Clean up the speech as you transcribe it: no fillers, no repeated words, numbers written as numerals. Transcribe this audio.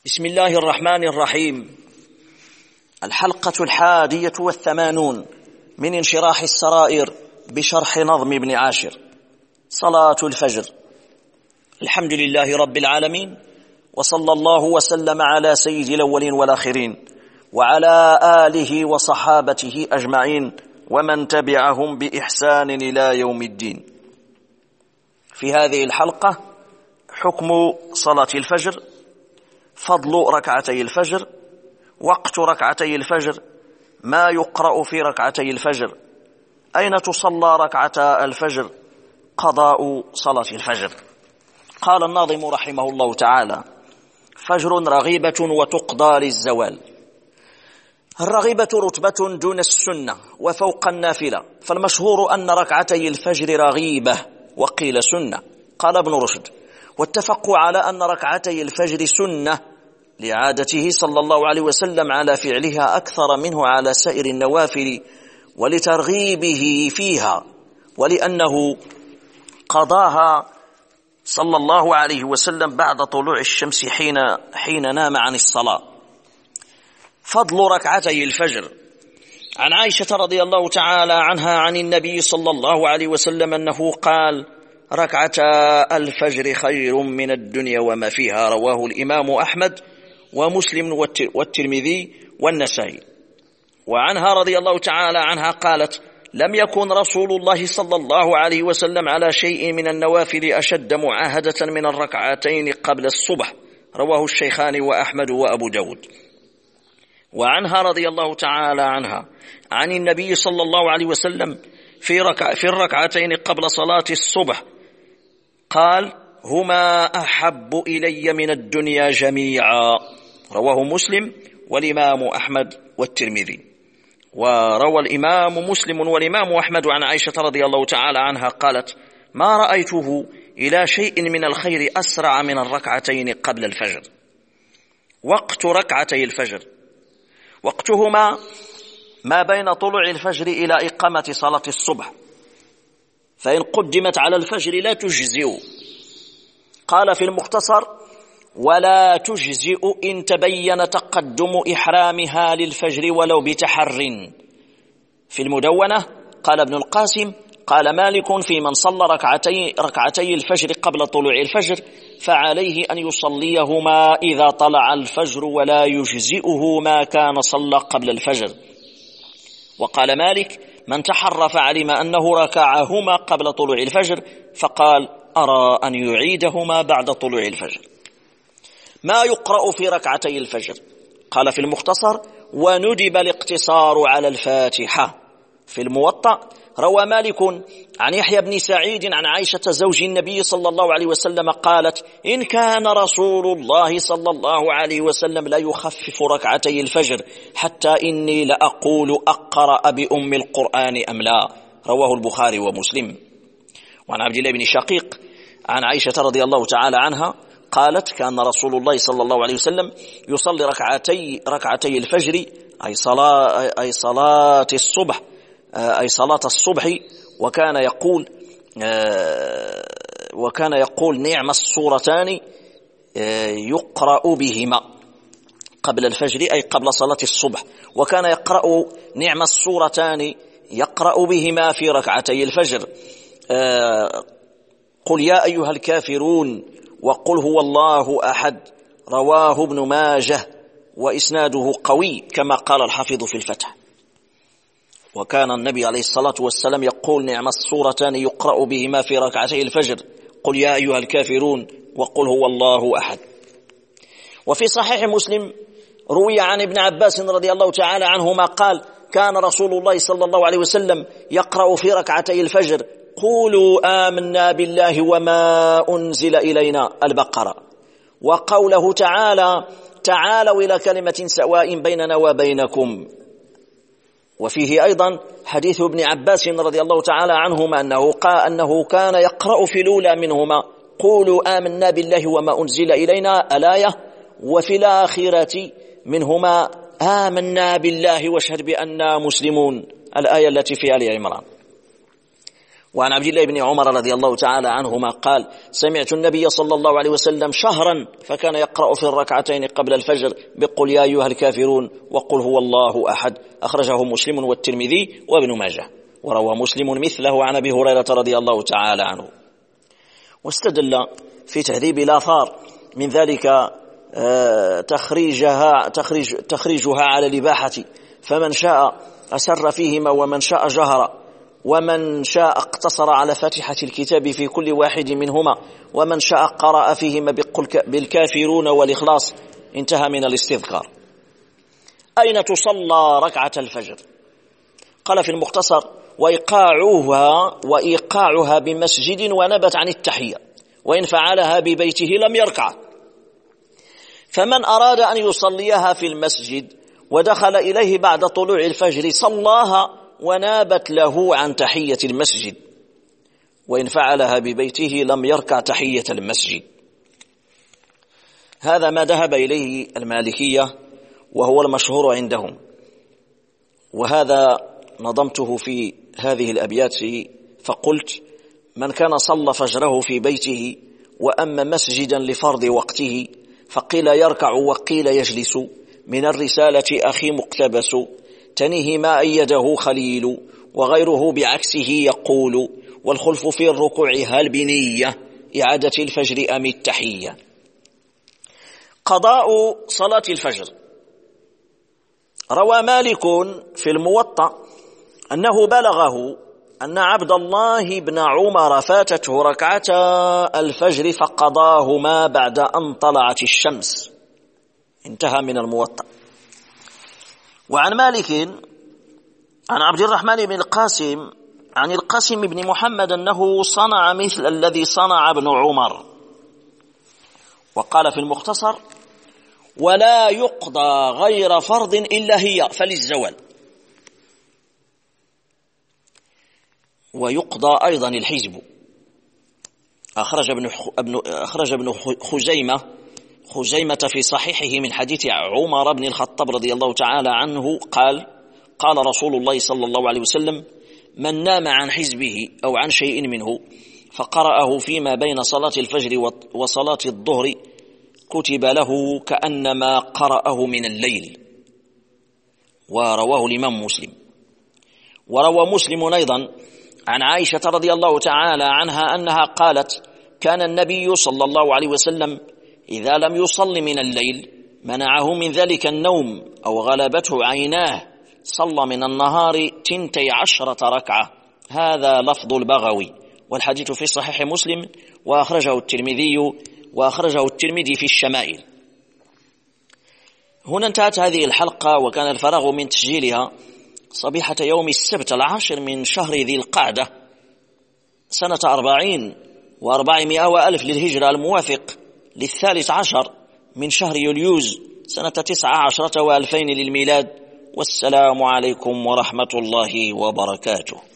بسم الله الرحمن الرحيم. الحلقة 81 من انشراح السرائر بشرح نظم ابن عاشر. صلاة الفجر. الحمد لله رب العالمين، وصلى الله وسلم على سيد الأولين والآخرين وعلى آله وصحابته أجمعين ومن تبعهم بإحسان إلى يوم الدين. في هذه الحلقة حكم صلاة الفجر، فضل ركعتي الفجر، وقت ركعتي الفجر، ما يقرأ في ركعتي الفجر، أين تصلى ركعتا الفجر، قضاء صلاة الفجر. قال الناظم رحمه الله تعالى: فجر رغيبة وتقضى للزوال. الرغيبة رتبة دون السنة وفوق النافلة، فالمشهور أن ركعتي الفجر رغيبة وقيل سنة. قال ابن رشد: واتفقوا على أن ركعتي الفجر سنة لعادته صلى الله عليه وسلم على فعلها أكثر منه على سائر النوافل، ولترغيبه فيها، ولأنه قضاها صلى الله عليه وسلم بعد طلوع الشمس حين نام عن الصلاة. فضل ركعتي الفجر. عن عائشة رضي الله تعالى عنها عن النبي صلى الله عليه وسلم أنه قال: ركعتا الفجر خير من الدنيا وما فيها. رواه الإمام أحمد ومسلم والترمذي والنسائي. وعنها رضي الله تعالى عنها قالت: لم يكن رسول الله صلى الله عليه وسلم على شيء من النوافل أشد معاهدة من الركعتين قبل الصبح. رواه الشيخان وأحمد وأبو داود. وعنها رضي الله تعالى عنها عن النبي صلى الله عليه وسلم في الركعتين قبل صلاة الصبح قال: هما أحب إلي من الدنيا جميعا. رواه مسلم والإمام أحمد والترمذي. وروى الإمام مسلم والإمام أحمد عن عائشة رضي الله تعالى عنها قالت: ما رأيته إلى شيء من الخير أسرع من الركعتين قبل الفجر. وقت ركعتي الفجر. وقتهما ما بين طلوع الفجر إلى إقامة صلاة الصبح، فإن قدمت على الفجر لا تجزئ. قال في المختصر: ولا تجزئ إن تبين تقدم إحرامها للفجر ولو بتحر. في المدونة قال ابن القاسم: قال مالك في من صلى ركعتي الفجر قبل طلوع الفجر فعليه أن يصليهما إذا طلع الفجر ولا يجزئه ما كان صلى قبل الفجر. وقال مالك: من تحر فعلم أنه ركعهما قبل طلوع الفجر فقال: أرى أن يعيدهما بعد طلوع الفجر. ما يقرأ في ركعتي الفجر. قال في المختصر: وندب الاقتصار على الفاتحة. في الموطأ روى مالك عن يحيى بن سعيد عن عائشة زوج النبي صلى الله عليه وسلم قالت: إن كان رسول الله صلى الله عليه وسلم لا يخفف ركعتي الفجر حتى إني لأقول أقرأ بأم القرآن أم لا. رواه البخاري ومسلم. وعن عبد الله بن شقيق عن عائشة رضي الله تعالى عنها قالت: كان رسول الله صلى الله عليه وسلم يصلي ركعتي الفجر أي صلاة الصبح وكان يقول نعم السورتان يقرأ بهما قبل الفجر أي قبل صلاة الصبح، وكان يقرأ نعم السورتان يقرأ بهما في ركعتي الفجر. قل يا أيها الكافرون وقل هو الله أحد. رواه ابن ماجه وإسناده قوي كما قال الحافظ في الفتح. وكان النبي عليه الصلاة والسلام يقول نعم السورتان يقرأ بهما في ركعتي الفجر: قل يا أيها الكافرون وقل هو الله أحد. وفي صحيح مسلم روي عن ابن عباس رضي الله تعالى عنهما قال: كان رسول الله صلى الله عليه وسلم يقرأ في ركعتي الفجر: قولوا آمنا بالله وما أنزل إلينا، البقرة. وقوله تعالى: تعالوا إلى كلمة سواء بيننا وبينكم. وفيه أيضا حديث ابن عباس رضي الله تعالى عنهما أنه كان يقرأ في الأولى منهما: قولوا آمنا بالله وما أنزل إلينا، الآية، وفي الآخرة منهما: آمنا بالله واشهد بأننا مسلمون، الآية التي في آل عمران. وعن عبد الله بن عمر رضي الله تعالى عنهما قال: سمعت النبي صلى الله عليه وسلم شهرا فكان يقرأ في الركعتين قبل الفجر بقل يا أيها الكافرون وقل هو الله أحد. أخرجه مسلم والترمذي وابن ماجه، وروى مسلم مثله عن أبي هريرة رضي الله تعالى عنه. واستدل في تهذيب الآثار من ذلك تخريجها على الإباحة، فمن شاء أسر فيهما ومن شاء جهر، ومن شاء اقتصر على فاتحة الكتاب في كل واحد منهما، ومن شاء قرأ فيهما بالكافرون والإخلاص. انتهى من الاستذكار. أين تصلى ركعة الفجر؟ قال في المختصر: وإيقاعها بمسجد ونبت عن التحية، وإن فعلها ببيته لم يركع. فمن أراد أن يصليها في المسجد ودخل إليه بعد طلوع الفجر صلاها ونابت له عن تحية المسجد، وإن فعلها ببيته لم يركع تحية المسجد. هذا ما ذهب إليه المالكية وهو المشهور عندهم، وهذا نظمته في هذه الأبيات فقلت: من كان صلى فجره في بيته وأما مسجدا لفرض وقته فقيل يركع وقيل يجلس، من الرسالة أخي مقتبس، تنيه ما أيده خليل، وغيره بعكسه يقول، والخلف في الركوع هل بنية إعادة الفجر أم التحية. قضاء صلاة الفجر. روى مالك في الموطأ أنه بلغه أن عبد الله بن عمر فاتته ركعتا الفجر فقضاهما بعد أن طلعت الشمس. انتهى من الموطأ. وعن مالك عن عبد الرحمن بن القاسم عن القاسم بن محمد أنه صنع مثل الذي صنع ابن عمر. وقال في المختصر: ولا يقضى غير فرض إلا هي فللزوال. ويقضى أيضا الحزب. أخرج ابن خزيمة في صحيحه من حديث عمر بن الخطاب رضي الله تعالى عنه قال: قال رسول الله صلى الله عليه وسلم: من نام عن حزبه أو عن شيء منه فقرأه فيما بين صلاة الفجر وصلاة الظهر كتب له كأنما قرأه من الليل. ورواه الإمام مسلم. وروى مسلم أيضا عن عائشة رضي الله تعالى عنها أنها قالت: كان النبي صلى الله عليه وسلم إذا لم يصل من الليل منعه من ذلك النوم أو غلبته عيناه صلى من النهار 12 ركعة. هذا لفظ البغوي، والحديث في صحيح مسلم، وأخرجه الترمذي في الشمائل. هنا انتهت هذه الحلقة، وكان الفراغ من تسجيلها صبيحة يوم السبت 10 من شهر ذي القعدة سنة 40 و400 للهجرة، الموافق 13 من شهر يوليوز سنة 19 و2000 للميلاد. والسلام عليكم ورحمة الله وبركاته.